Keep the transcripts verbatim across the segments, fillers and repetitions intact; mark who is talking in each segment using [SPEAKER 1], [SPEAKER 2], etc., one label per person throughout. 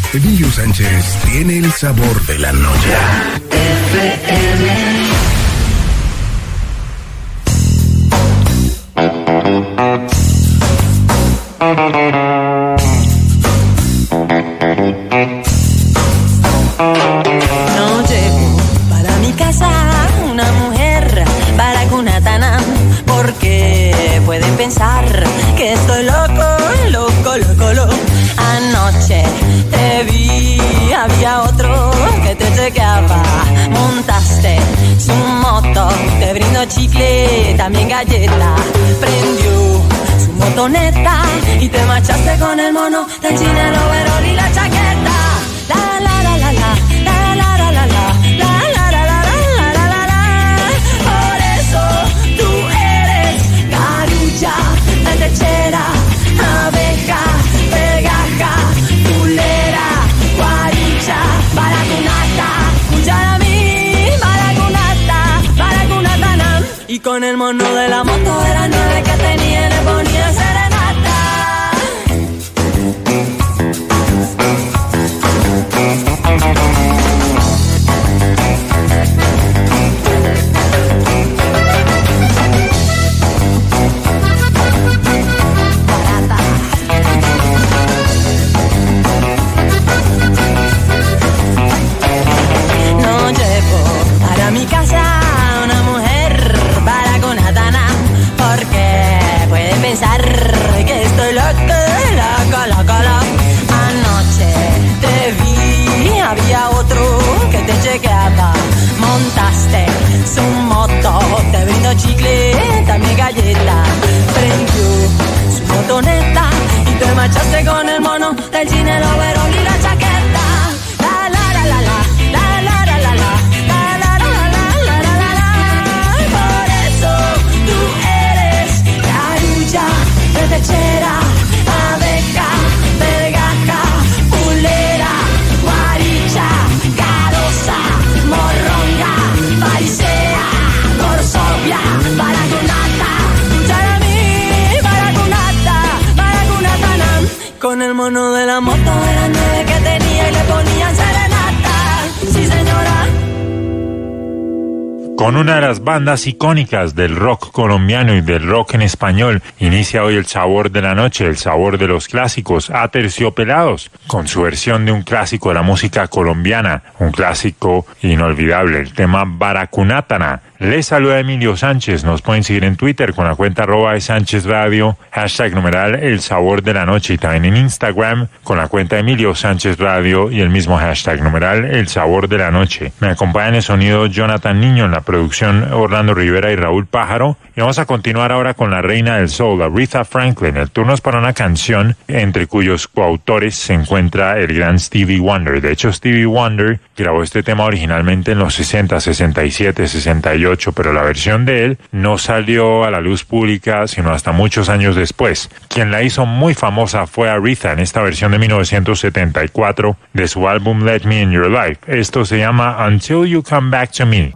[SPEAKER 1] Emilio Sánchez tiene el sabor de la noche. F M.
[SPEAKER 2] No llevo para mi casa una mujer para Cunatana, porque pueden pensar que estoy loco, loco, loco, loco. Anoche te vi, había otro que te chequeaba. Montaste su moto, te brindó chicle, también galleta. Prendió su motoneta y te marchaste con el mono del cine, el overol y la chaqueta. La la la la la, la la la la la, la la la la la la la la. Por eso tú eres carulla, lechera, abeja, pegaja, tulera, guaricha, baracunata, cucharamí, baracunata, baracunatana. Y con el mono de la moto de las nueve que tenía le ponía serenata. No llevo para mi casa una mujer para Cunatana, porque pueden pensar que estoy loca, loca, loca, loca. Anoche te vi, había otro que te chequeaba. Montaste su moto, te brindó chicle, también galleta. Prendió su motoneta y te marchaste con el mono del cine, el overol y la chaqueta. La la la la la, la la la la la, la la la la la la la la. Por eso tú eres carulla, lechera, abeja, pegaja, pulera, guaricha, carosa, morronga, farisea, gorsopia, baracunata, cucharamí, baracunata, baracunatana. Con el mono de la moto eran nueve que tenía y le ponían serenata. Sí, señora.
[SPEAKER 3] Con una de las bandas icónicas del rock colombiano y del rock en español, inicia hoy el sabor de la noche, el sabor de los clásicos, Aterciopelados, con su versión de un clásico de la música colombiana, un clásico inolvidable, el tema Baracunatana. Les saluda Emilio Sánchez, nos pueden seguir en Twitter con la cuenta arroba de Sánchez Radio, hashtag numeral el sabor de la noche, y también en Instagram con la cuenta Emilio Sánchez Radio y el mismo hashtag numeral el sabor de la noche. Me acompaña en el sonido Jonathan Niño, en la producción Orlando Rivera y Raúl Pájaro, y vamos a continuar ahora con la reina del soul, Aretha Franklin. El turno es para una canción entre cuyos coautores se encuentra el gran Stevie Wonder. De hecho, Stevie Wonder grabó este tema originalmente en los sesenta, sesenta y siete, sesenta y ocho, pero la versión de él no salió a la luz pública sino hasta muchos años después. Quien la hizo muy famosa fue Aretha en esta versión de mil novecientos setenta y cuatro de su álbum Let Me In Your Life. Esto se llama Until You Come Back To Me.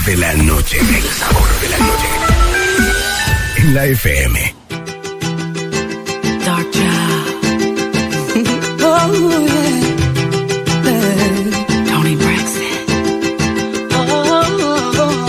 [SPEAKER 1] de la noche. El sabor de la noche. En la F M.
[SPEAKER 4] Dark Child. Oh, yeah. Yeah. Tony Braxton. Oh, oh, oh,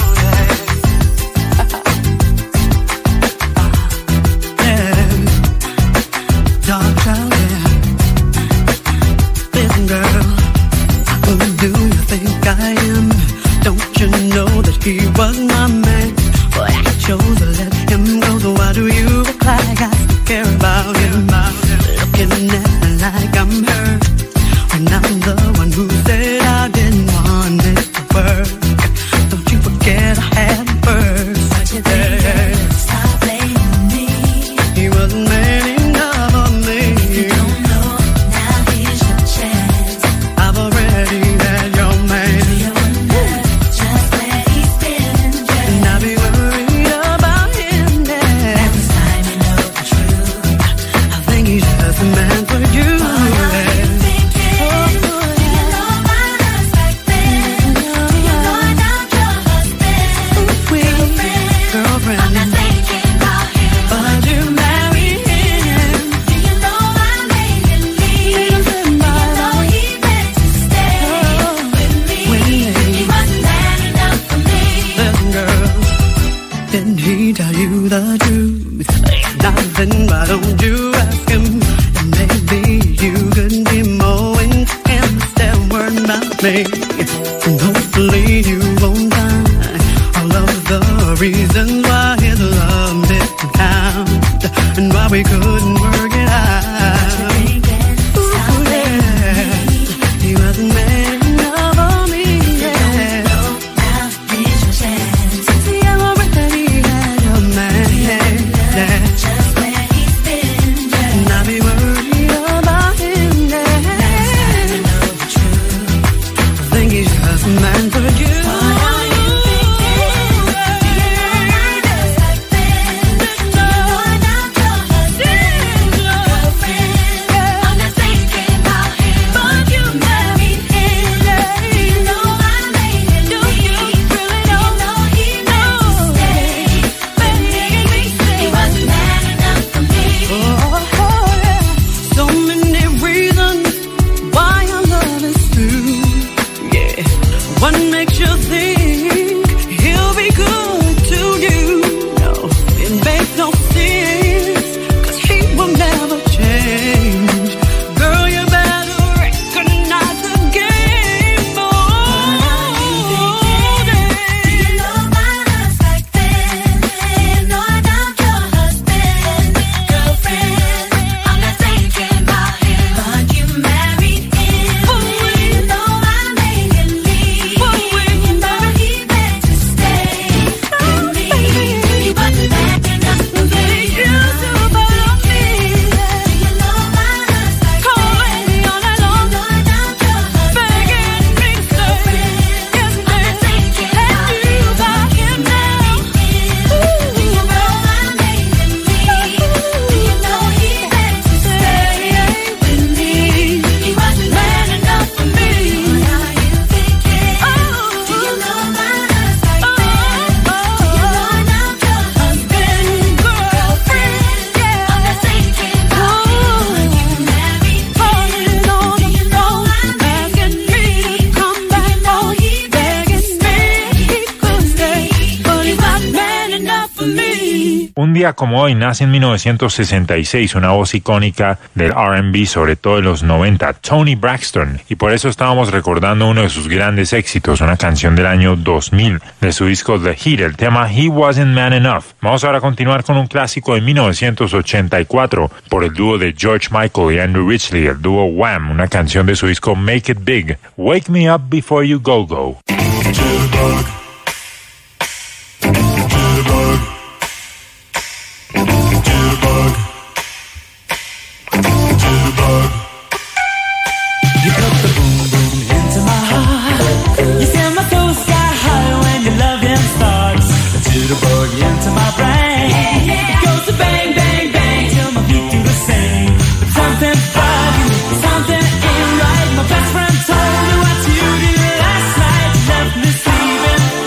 [SPEAKER 4] yeah. Yeah. Dark Child, yeah. Listen, girl, who do you think I am? Don't you know that he was my man? But I chose to let him go, so why do you act like I still care about him? Looking at me like I'm hurt, when I'm the one who said I didn't want it to work. Don't you forget I had him first. But you think yeah. Stop blaming me. He wasn't man enough for me. If you don't know, now here's your chance. I've already had your man. Do you wonder just where he's been? Just and I'll be worried about him now. Every time you know the truth, I think he's just a man for you. Tell you the truth, ain't nothing, why don't you ask him? And maybe you could be more intense than word about me. And hopefully you won't find all of the reasons why his love didn't count and why we couldn't work it out. Ooh, yeah. He wasn't man enough for me. Yeah. Now here's your chance. See, I'm already had your man. Yeah. Just where he's been. Yeah. And I'll be worried about him. Yeah. Now you know the truth. I think he's just a man for you.
[SPEAKER 3] Un día como hoy nace en mil novecientos sesenta y seis una voz icónica del R and B, sobre todo en los noventa, Tony Braxton, y por eso estábamos recordando uno de sus grandes éxitos, una canción del año dos mil de su disco The Hit, el tema He Wasn't Man Enough. Vamos ahora a continuar con un clásico de mil novecientos ochenta y cuatro por el dúo de George Michael y Andrew Ridgeley, el dúo Wham, una canción de su disco Make It Big, Wake Me Up Before You Go Go.
[SPEAKER 5] You put the boom boom into my heart. You send my soul sky high when your loving starts. A jitterbug into my brain. It goes to bang bang bang till my feet do the same. But something about you, something ain't right. My best friend told me what you did last night. You left me sleeping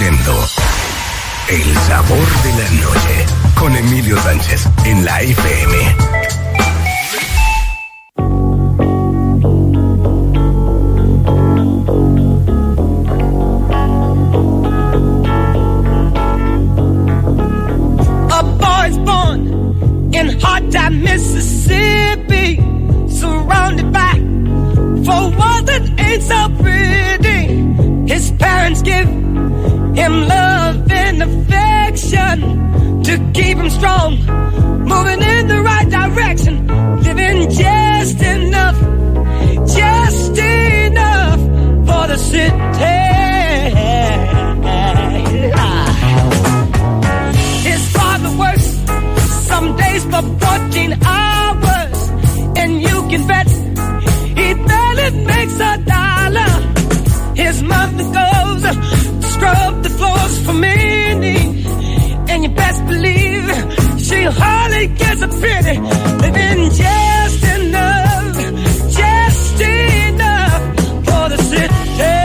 [SPEAKER 1] oyendo El Sabor de la Noche con Emilio Sánchez en la F M.
[SPEAKER 6] In hard time, Mississippi, surrounded by four walls that ain't so pretty. His parents give him love and affection to keep him strong, moving in the right direction, living just enough, just enough for the city. His father works some days for fourteen hours, and you can bet he barely makes a dollar. His mother goes to scrub the floors for many, and you best believe she hardly gets a penny, living just enough, just enough for the city.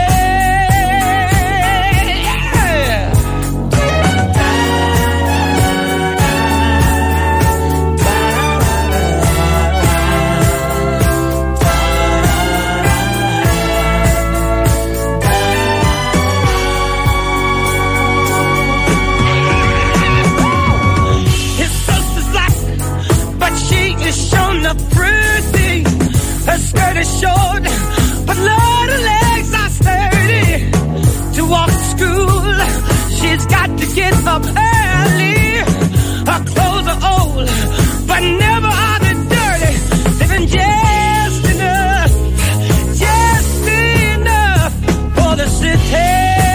[SPEAKER 6] Her skirt is short, but Lord, her legs are sturdy. To walk to school, she's got to get up early. Her clothes are old, but never are they dirty. Living just enough, just enough for the city.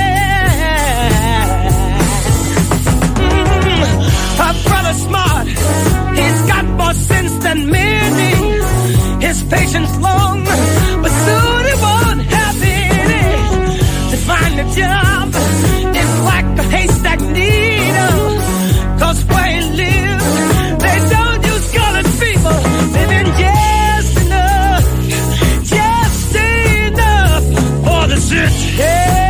[SPEAKER 6] Mm, her brother's smart, he's got more sense than many. His patience long, but soon he won't have any. To find a job is like a haystack needle, 'cause where he lives, they don't use colored people. Living just enough, just enough for the city.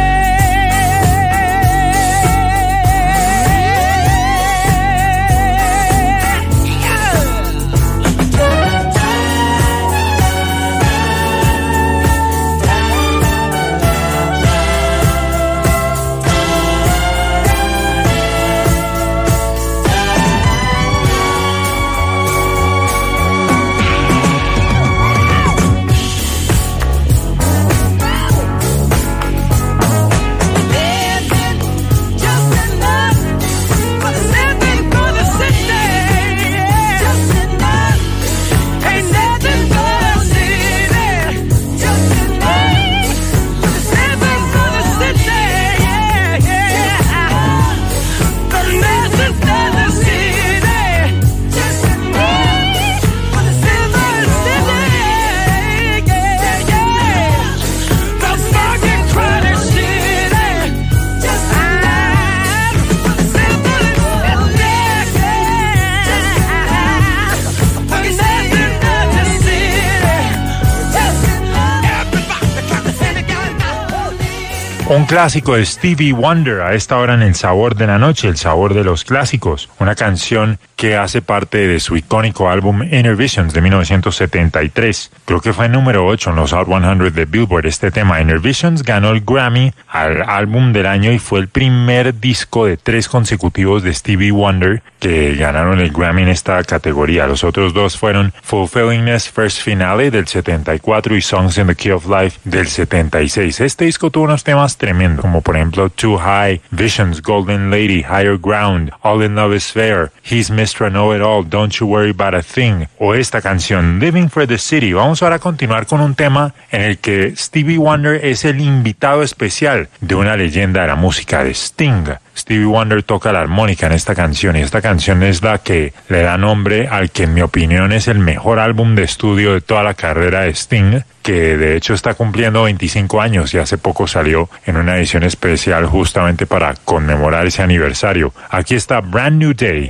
[SPEAKER 3] Un clásico de Stevie Wonder a esta hora en El Sabor de la Noche, el sabor de los clásicos. Una canción que hace parte de su icónico álbum Inner Visions de mil novecientos setenta y tres. Creo que fue número ocho en los Hot cien de Billboard. Este tema, Inner Visions, ganó el Grammy al álbum del año y fue el primer disco de tres consecutivos de Stevie Wonder que ganaron el Grammy en esta categoría. Los otros dos fueron Fulfillingness First Finale del setenta y cuatro y Songs in the Key of Life del setenta y seis. Este disco tuvo unos temas tremendos, como por ejemplo Too High, Visions, Golden Lady, Higher Ground, All in Love is Fair, He's mister Know-It-All, Don't You Worry About a Thing, o esta canción Living for the City. Vamos ahora a continuar con un tema en el que Stevie Wonder es el invitado especial de una leyenda de la música, de Sting. Stevie Wonder toca la armónica en esta canción y esta canción es la que le da nombre al que en mi opinión es el mejor álbum de estudio de toda la carrera de Sting, que de hecho está cumpliendo veinticinco años y hace poco salió en una edición especial justamente para conmemorar ese aniversario. Aquí está Brand New Day.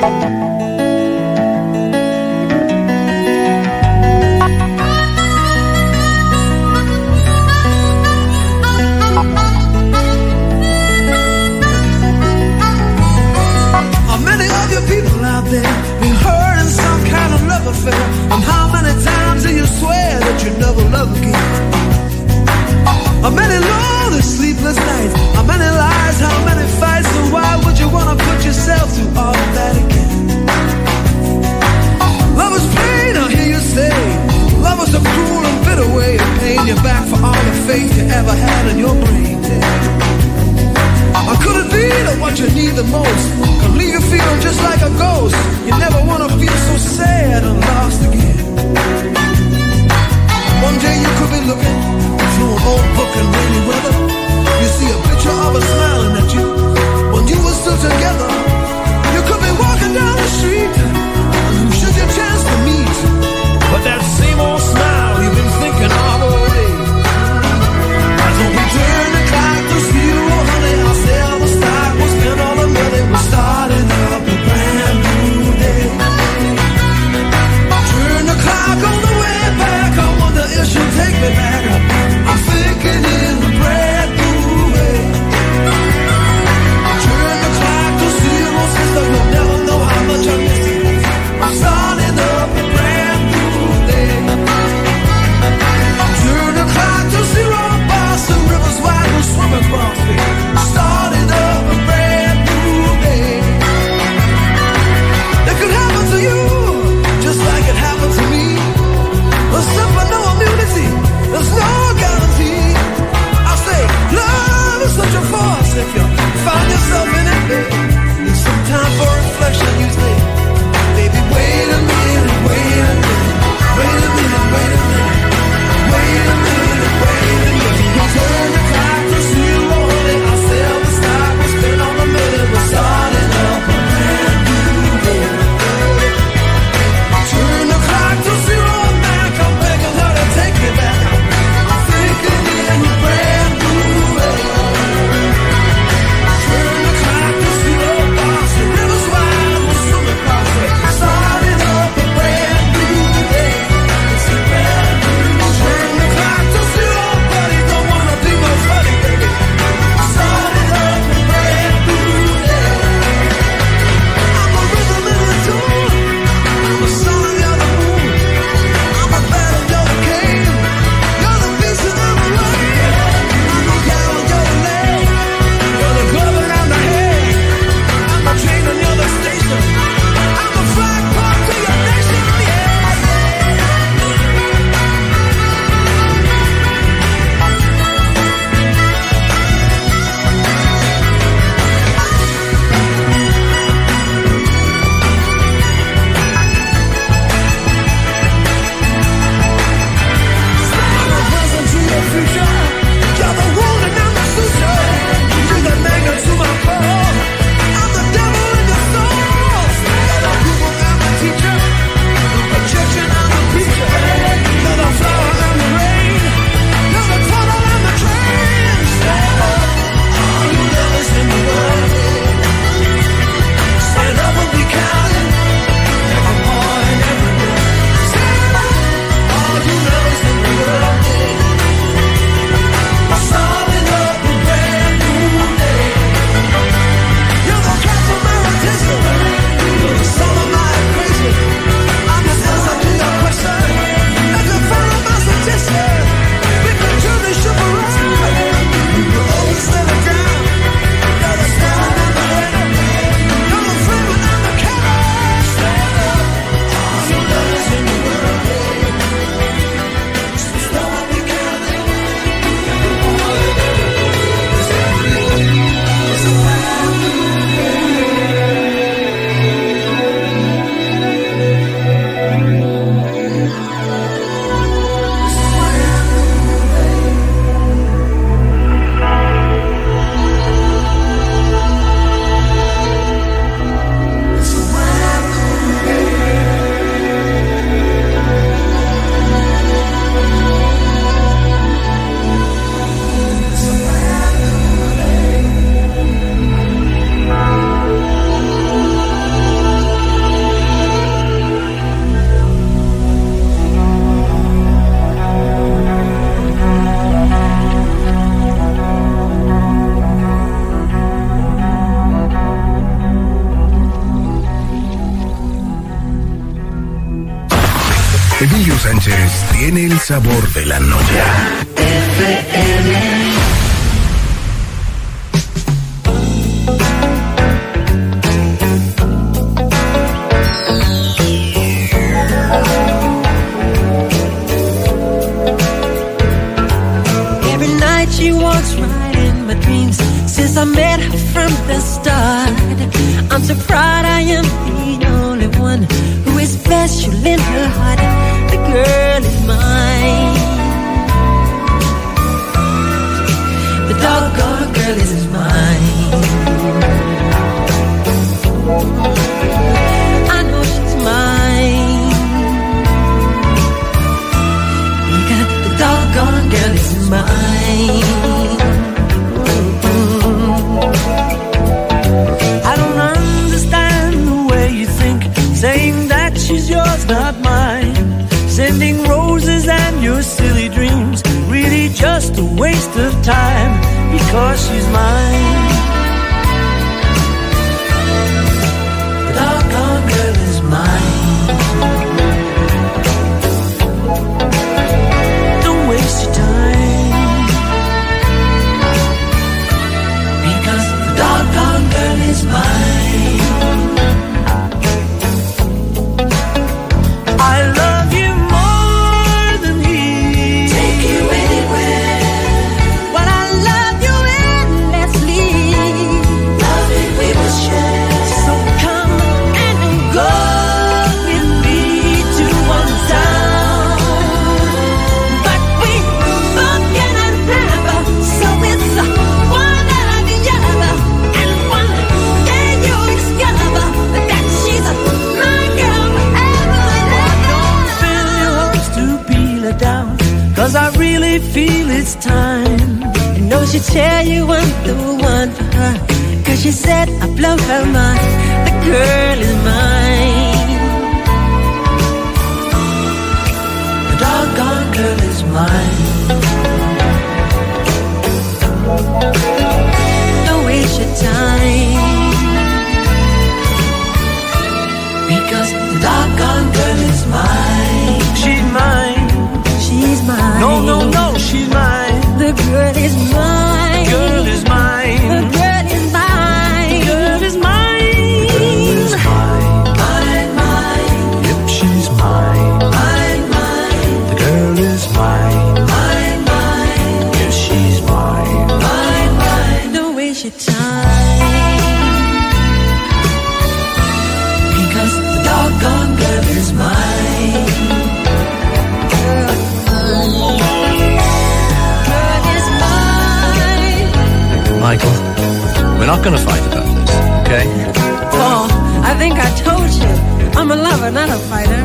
[SPEAKER 7] And how many times do you swear that you never love again? How many lonely sleepless nights? How many lies? How many fights? So why would you wanna put yourself through all of that again? Love is pain, I hear you say. Love is a cruel and bitter way of paying you back for all the faith you ever had in your brain. Or could it be that what you need the most can leave you feeling just like a ghost? You never wanna feel so sad and lost again. One day you could be looking through an old book in rainy weather. You see a picture of her smiling at you when you were still together. You could be walking down the street and you should your chance to meet, but that same old smile you've been thinking all the way. As when we turn the clock to zero, honey, I'll sell the stock, we'll spend all the money, we're starting up a brand new day. Turn
[SPEAKER 1] Emilio Sánchez tiene el sabor de la noche.
[SPEAKER 2] Every night she walks right in my dreams. Since I met her from the start, I'm so proud I am the only one who is special in her heart. The girl is mine. The doggone girl is mine. I know she's mine. Because the doggone girl is mine.
[SPEAKER 6] I don't understand the way you think, saying that she's yours, not mine. Sending roses and your silly dreams, really just a waste of time, because she's mine. The doggone girl is mine. Don't waste your time, because the doggone girl is mine. I love you more than he. Take you anywhere.
[SPEAKER 2] But I love you endlessly.
[SPEAKER 6] Love it we will share.
[SPEAKER 2] So come and go with me to one town. But we both cannot have, so it's one or the other. And one day you'll discover that she's my girl forever and
[SPEAKER 6] Fill your hopes to peel her down, cause I really feel it's time.
[SPEAKER 2] You know she tell you I'm the one for her, cause she said I blow her mind. The girl is mine.
[SPEAKER 6] The doggone girl is mine.
[SPEAKER 2] Don't waste your time,
[SPEAKER 6] Because the doggone girl is mine. She's mine.
[SPEAKER 2] she's mine.
[SPEAKER 6] No, no, no, she's mine.
[SPEAKER 2] The girl is mine.
[SPEAKER 6] Girl is
[SPEAKER 2] The
[SPEAKER 6] mine.
[SPEAKER 2] girl is mine.
[SPEAKER 6] Girl is mine. Girl is mine. Mine, mine. Yep, she's mine. Mine, mine. The girl is mine. Mine, mine. Yes, she's mine. Mine, mine.
[SPEAKER 2] Don't waste your time,
[SPEAKER 6] Because the doggone girl is mine.
[SPEAKER 2] girl is mine.
[SPEAKER 8] Michael, we're not going to fight about this, okay?
[SPEAKER 2] Paul, I think I told you I'm a lover, not a fighter.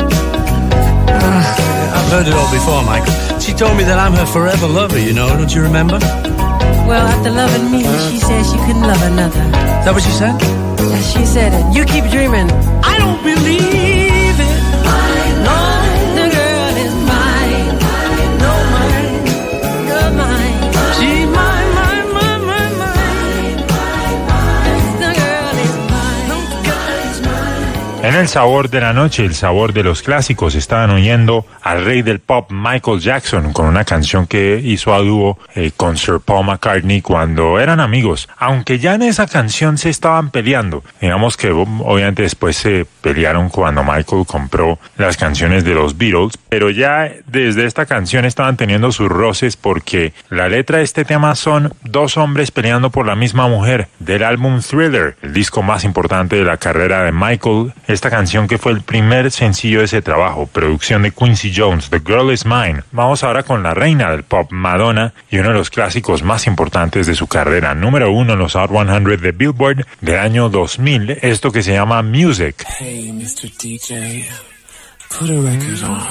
[SPEAKER 8] I've heard it all before, Michael. She told me that I'm her forever lover, you know, don't you remember? Is
[SPEAKER 2] Well, after loving me, she said she couldn't love another.
[SPEAKER 8] that what she said?
[SPEAKER 2] Yeah, she said it. You keep dreaming.
[SPEAKER 6] I don't believe it. No,
[SPEAKER 2] The girl is mine.
[SPEAKER 6] no, mine.
[SPEAKER 2] You're mine.
[SPEAKER 6] She's mine, mine, mine, mine, mine.
[SPEAKER 2] The girl is mine.
[SPEAKER 6] No, girl is mine.
[SPEAKER 3] En el sabor de la noche, el sabor de los clásicos, estaban oyendo al rey del pop Michael Jackson con una canción que hizo a dúo eh, con Sir Paul McCartney cuando eran amigos, aunque ya en esa canción se estaban peleando. Digamos que obviamente después se pelearon cuando Michael compró las canciones de los Beatles, pero ya desde esta canción estaban teniendo sus roces porque la letra de este tema son dos hombres peleando por la misma mujer, del álbum Thriller, el disco más importante de la carrera de Michael. Esta canción que fue el primer sencillo de ese trabajo, producción de Quincy Jones, The Girl Is Mine. Vamos ahora con la reina del pop, Madonna, y uno de los clásicos más importantes de su carrera, número uno en los Hot cien de Billboard del año dos mil, esto que se llama Music.
[SPEAKER 9] Hey, mister D J, put a record on.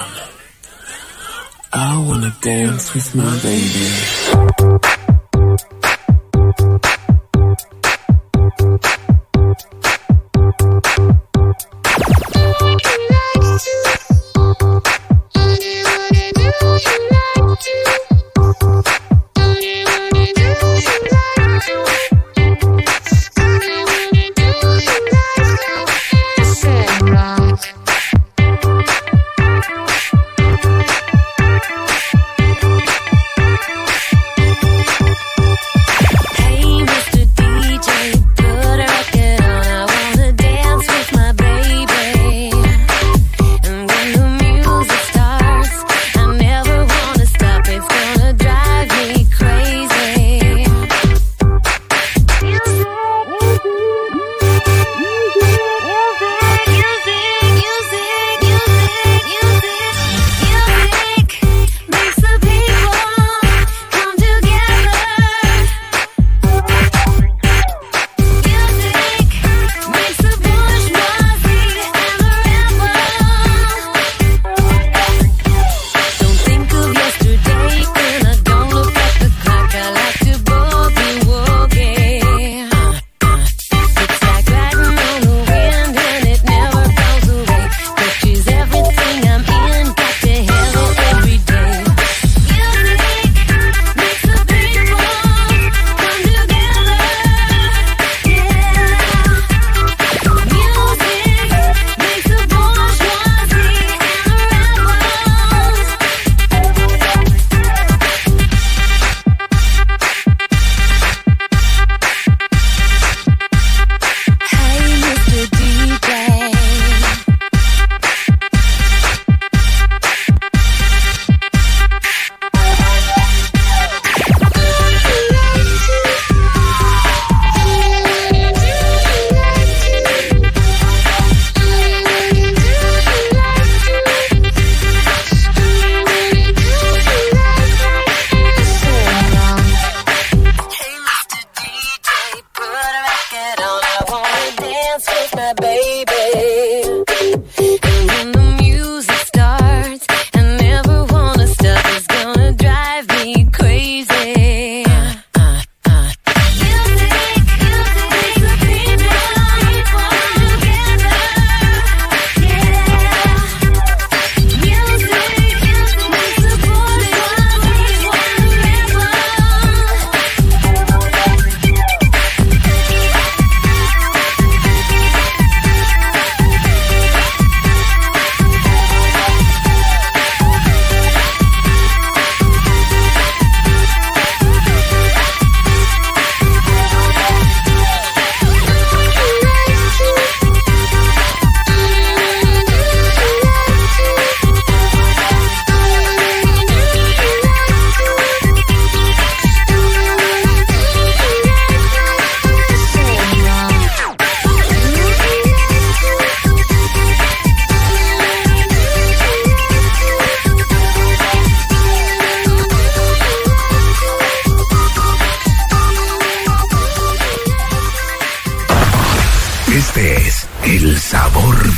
[SPEAKER 9] I wanna dance with my baby.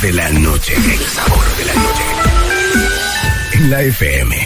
[SPEAKER 1] de la noche. El sabor de la noche. En la F M.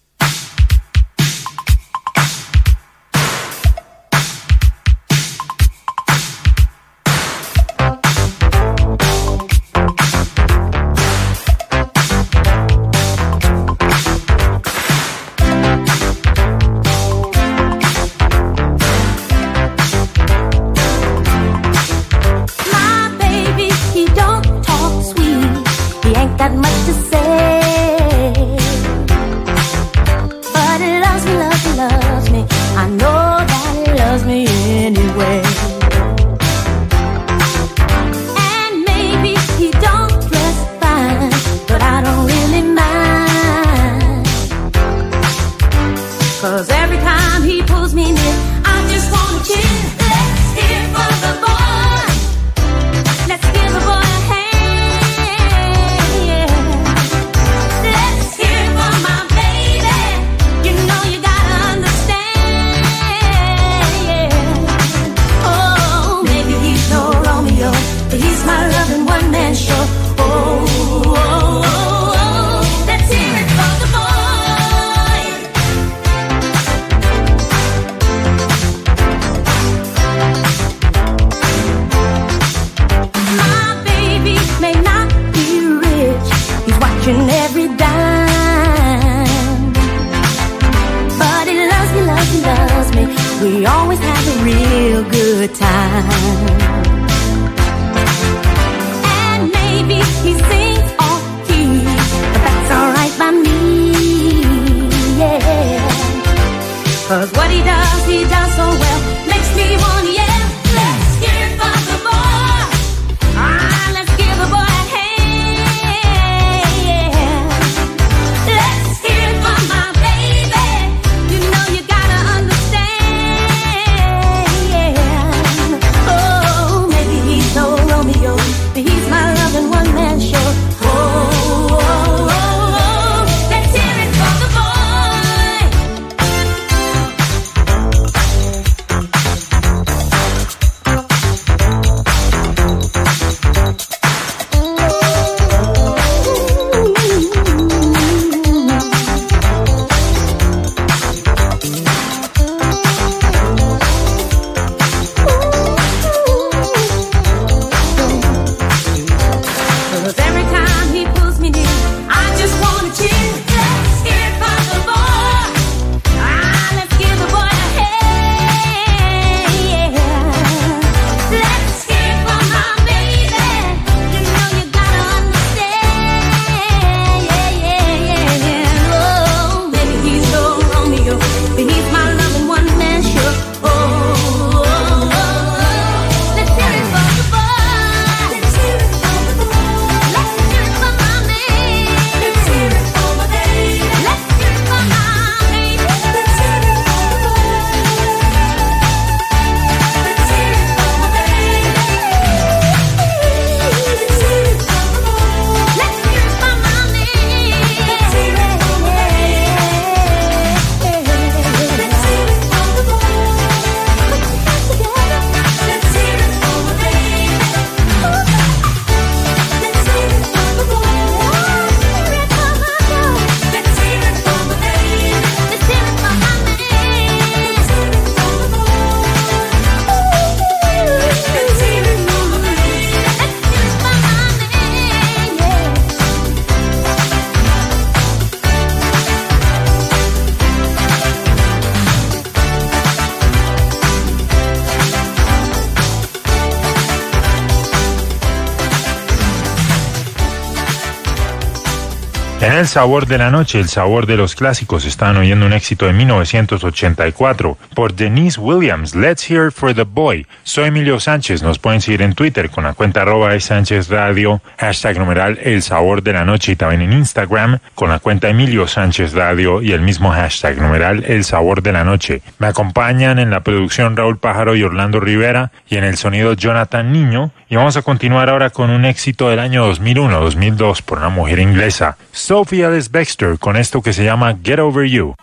[SPEAKER 3] En el sabor de la noche, el sabor de los clásicos, están oyendo un éxito de mil novecientos ochenta y cuatro por Denise Williams, Let's Hear It for the Boy. Soy Emilio Sánchez, nos pueden seguir en Twitter con la cuenta arroba Sánchez Radio, hashtag numeral el sabor de la noche, y también en Instagram con la cuenta Emilio Sánchez Radio y el mismo hashtag numeral el sabor de la noche. Me acompañan en la producción Raúl Pájaro y Orlando Rivera, y en el sonido Jonathan Niño, y vamos a continuar ahora con un éxito del año dos mil uno dos mil dos por una mujer inglesa, Sophie Ellis-Bextor, con esto que se llama Get Over You.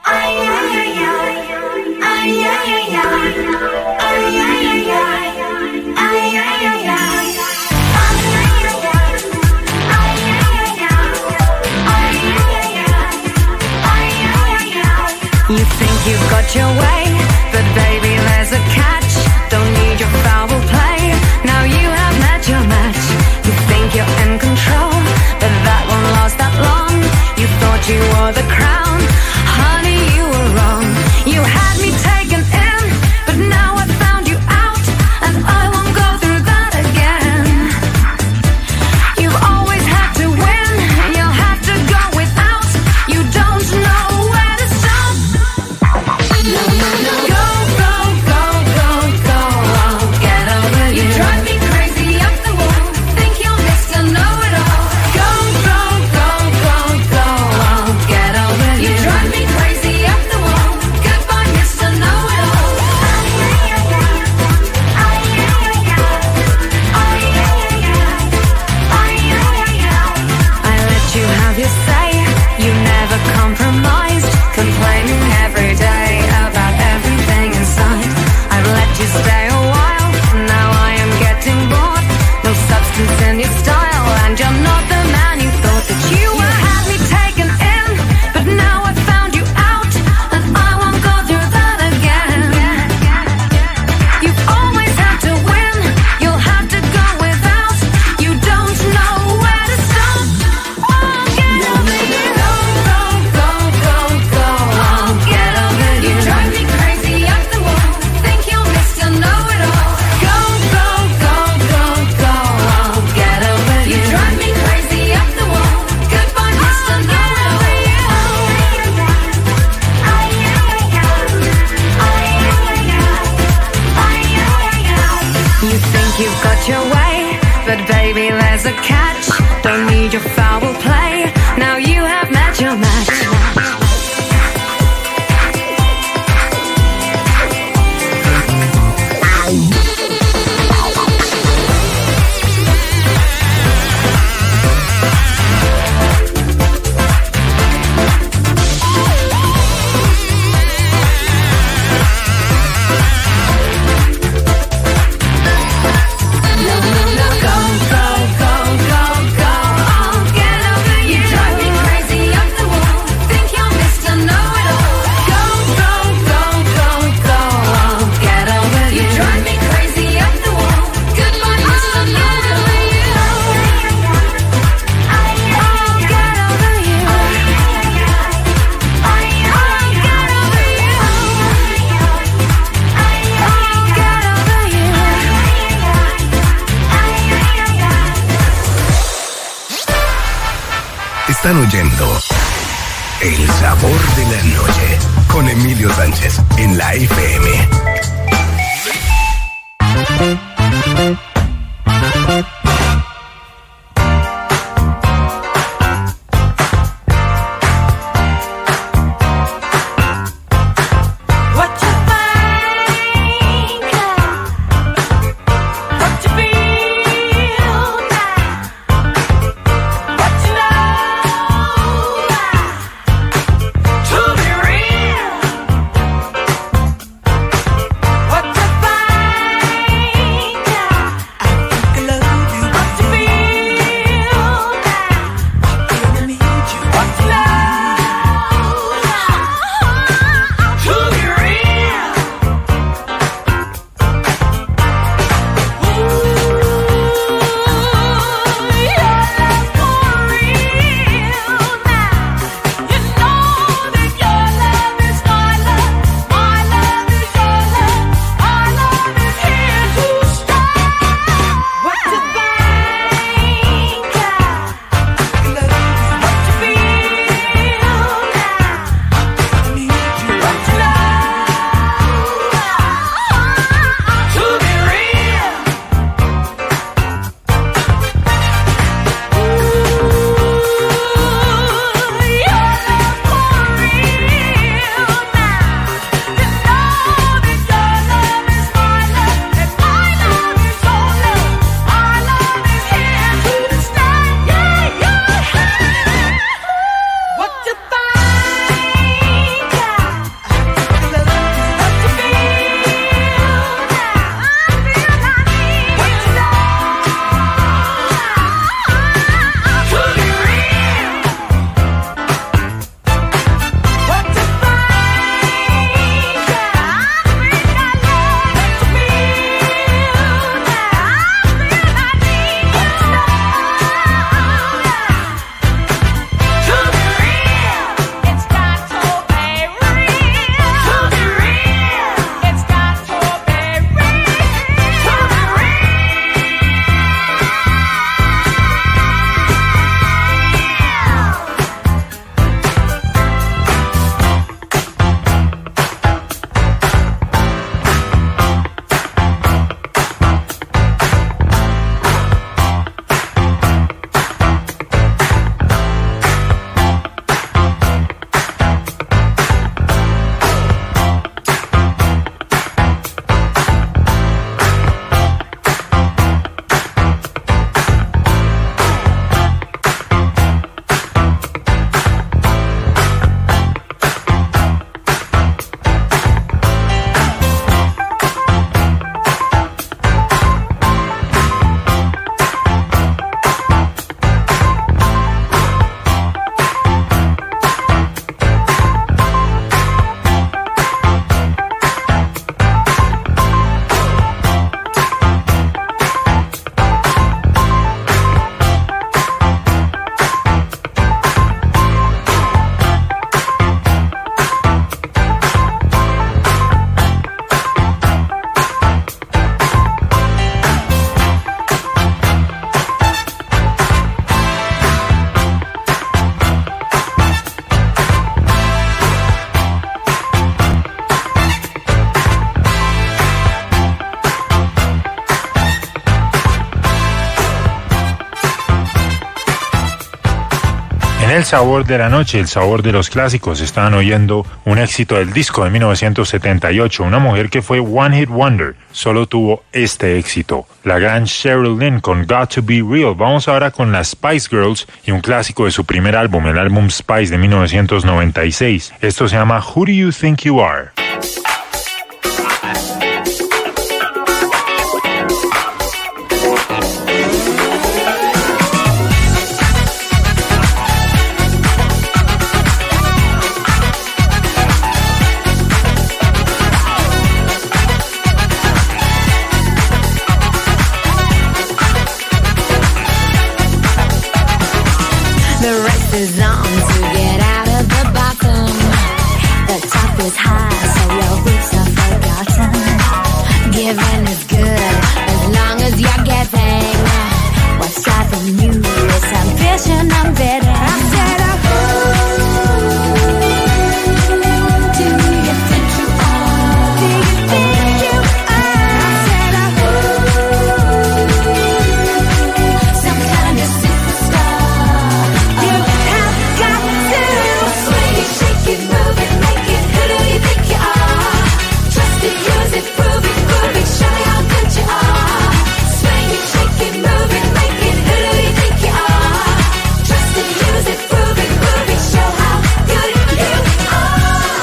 [SPEAKER 10] match. Don't need your foul play. Now you have met your match.
[SPEAKER 1] Están oyendo El Sabor de la Noche con Emilio Sánchez en la F M.
[SPEAKER 7] Love
[SPEAKER 3] En el sabor de la noche, el sabor de los clásicos, estaban oyendo un éxito del disco de mil novecientos setenta y ocho, una mujer que fue One Hit Wonder, solo tuvo este éxito, la gran Cheryl Lynn con Got to Be Real. Vamos ahora con las Spice Girls y un clásico de su primer álbum, el álbum Spice de mil novecientos noventa y seis. Esto se llama Who Do You Think You Are?
[SPEAKER 10] Is on to get out of the bottom. The top is high, so your roots are forgotten. Giving is good as long as you're giving. What's driving you is ambition, I'm bitter. I said, who do you think you are? Do you think you are? I said, who? Some kind of superstar. You shake it, move it, make it. Who do you think you are? Trust it, use it, prove it, prove it. Show me how good you are. Swing it, shake it, move it, make it. Who do you think you are? Trust it, use it, prove it, prove it. Show how good you are.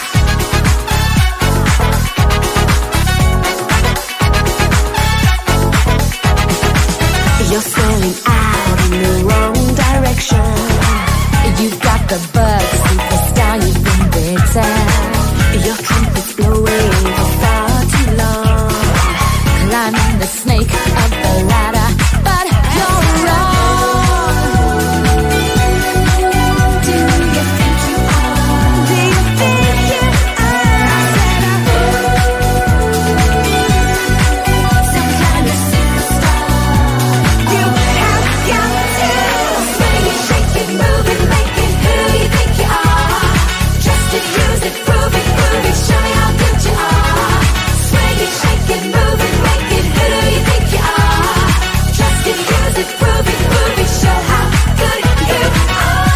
[SPEAKER 10] You're spilling out in the wrong direction. You've got the bug, superstar, you've been bitten. Your trumpet's blowing for far too long. Climbing the snake up the ladder, but you're wrong. Do you think you are? Do you think you are? I said, some kind of superstar. You have got to swing it, shake it, move it, make it. Who do you think you are? Trust it, use it, prove it, prove it. Show me how good you are. Swing it, shake it, move it, make it. Who do you think you are? Trust it, use it, prove it, prove it. Show how good you are.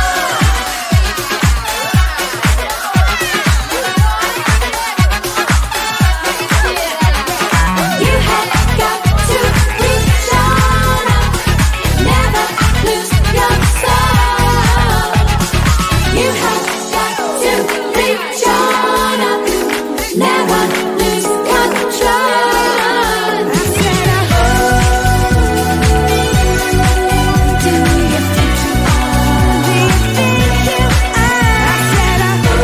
[SPEAKER 10] You have got to reach on up, never lose your soul. You have got to reach on up, never lose control. I said, do you think you are? Do you think you are? I said,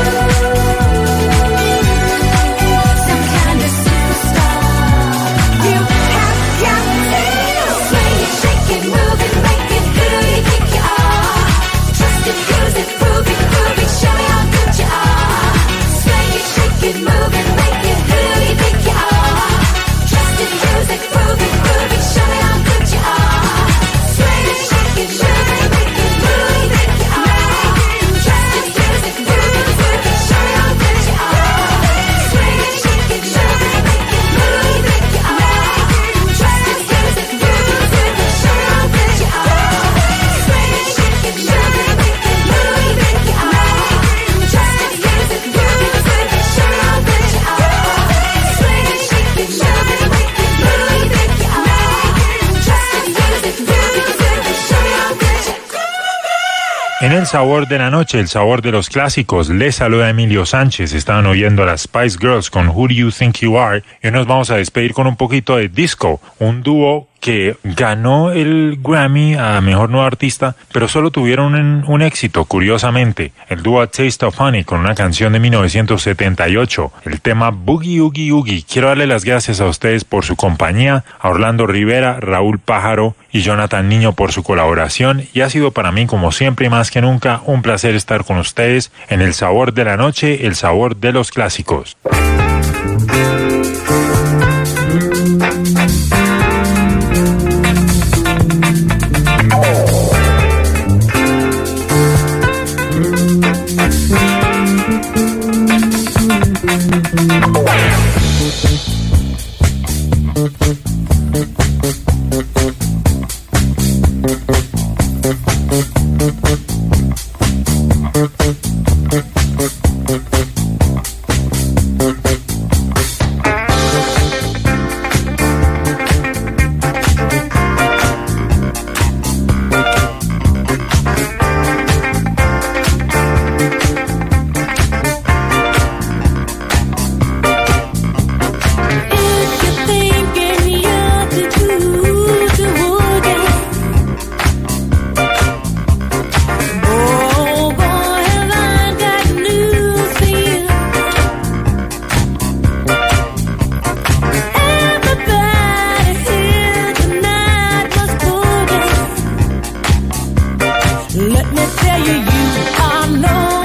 [SPEAKER 10] some kind of superstar. You have got to swing it, shake it, move it, make it. Who do you think you are? Trust it, use it, prove it, prove it. Show me how good you are. Swing it, shake it, move it, make it. Who do you think you are? Trust it, use it, prove it, prove it. Show me how good you are. Swing it, shake it, move it, make it. Who do you think you are? Trust it, use it, prove it, prove it. Show me how good you are. Swing it, shake it, move it, make it. Who do you think you are? Trust it, use it, prove it, prove it. Show me how good you are. Swing it, shake it, move it, make it. Who do you think you are? Trust it, use it, prove it, prove it. Show me how good you are. Swing it, shake it, move it, make it. Who do you think you are? Trust it, use it, prove it, prove it. Show me how good you are.
[SPEAKER 3] En el sabor de la noche, el sabor de los clásicos, les saluda Emilio Sánchez. Estaban oyendo a las Spice Girls con Who Do You Think You Are. Y hoy nos vamos a despedir con un poquito de disco, un dúo que ganó el Grammy a Mejor Nuevo Artista, pero solo tuvieron un, un éxito, curiosamente. El dúo A Taste of Honey con una canción de mil novecientos setenta y ocho, el tema Boogie Oogie Oogie. Quiero darle las gracias a ustedes por su compañía, a Orlando Rivera, Raúl Pájaro y Jonathan Niño por su colaboración, y ha sido para mí, como siempre y más que nunca, un placer estar con ustedes en el sabor de la noche, el sabor de los clásicos.
[SPEAKER 5] Let me tell you, you are no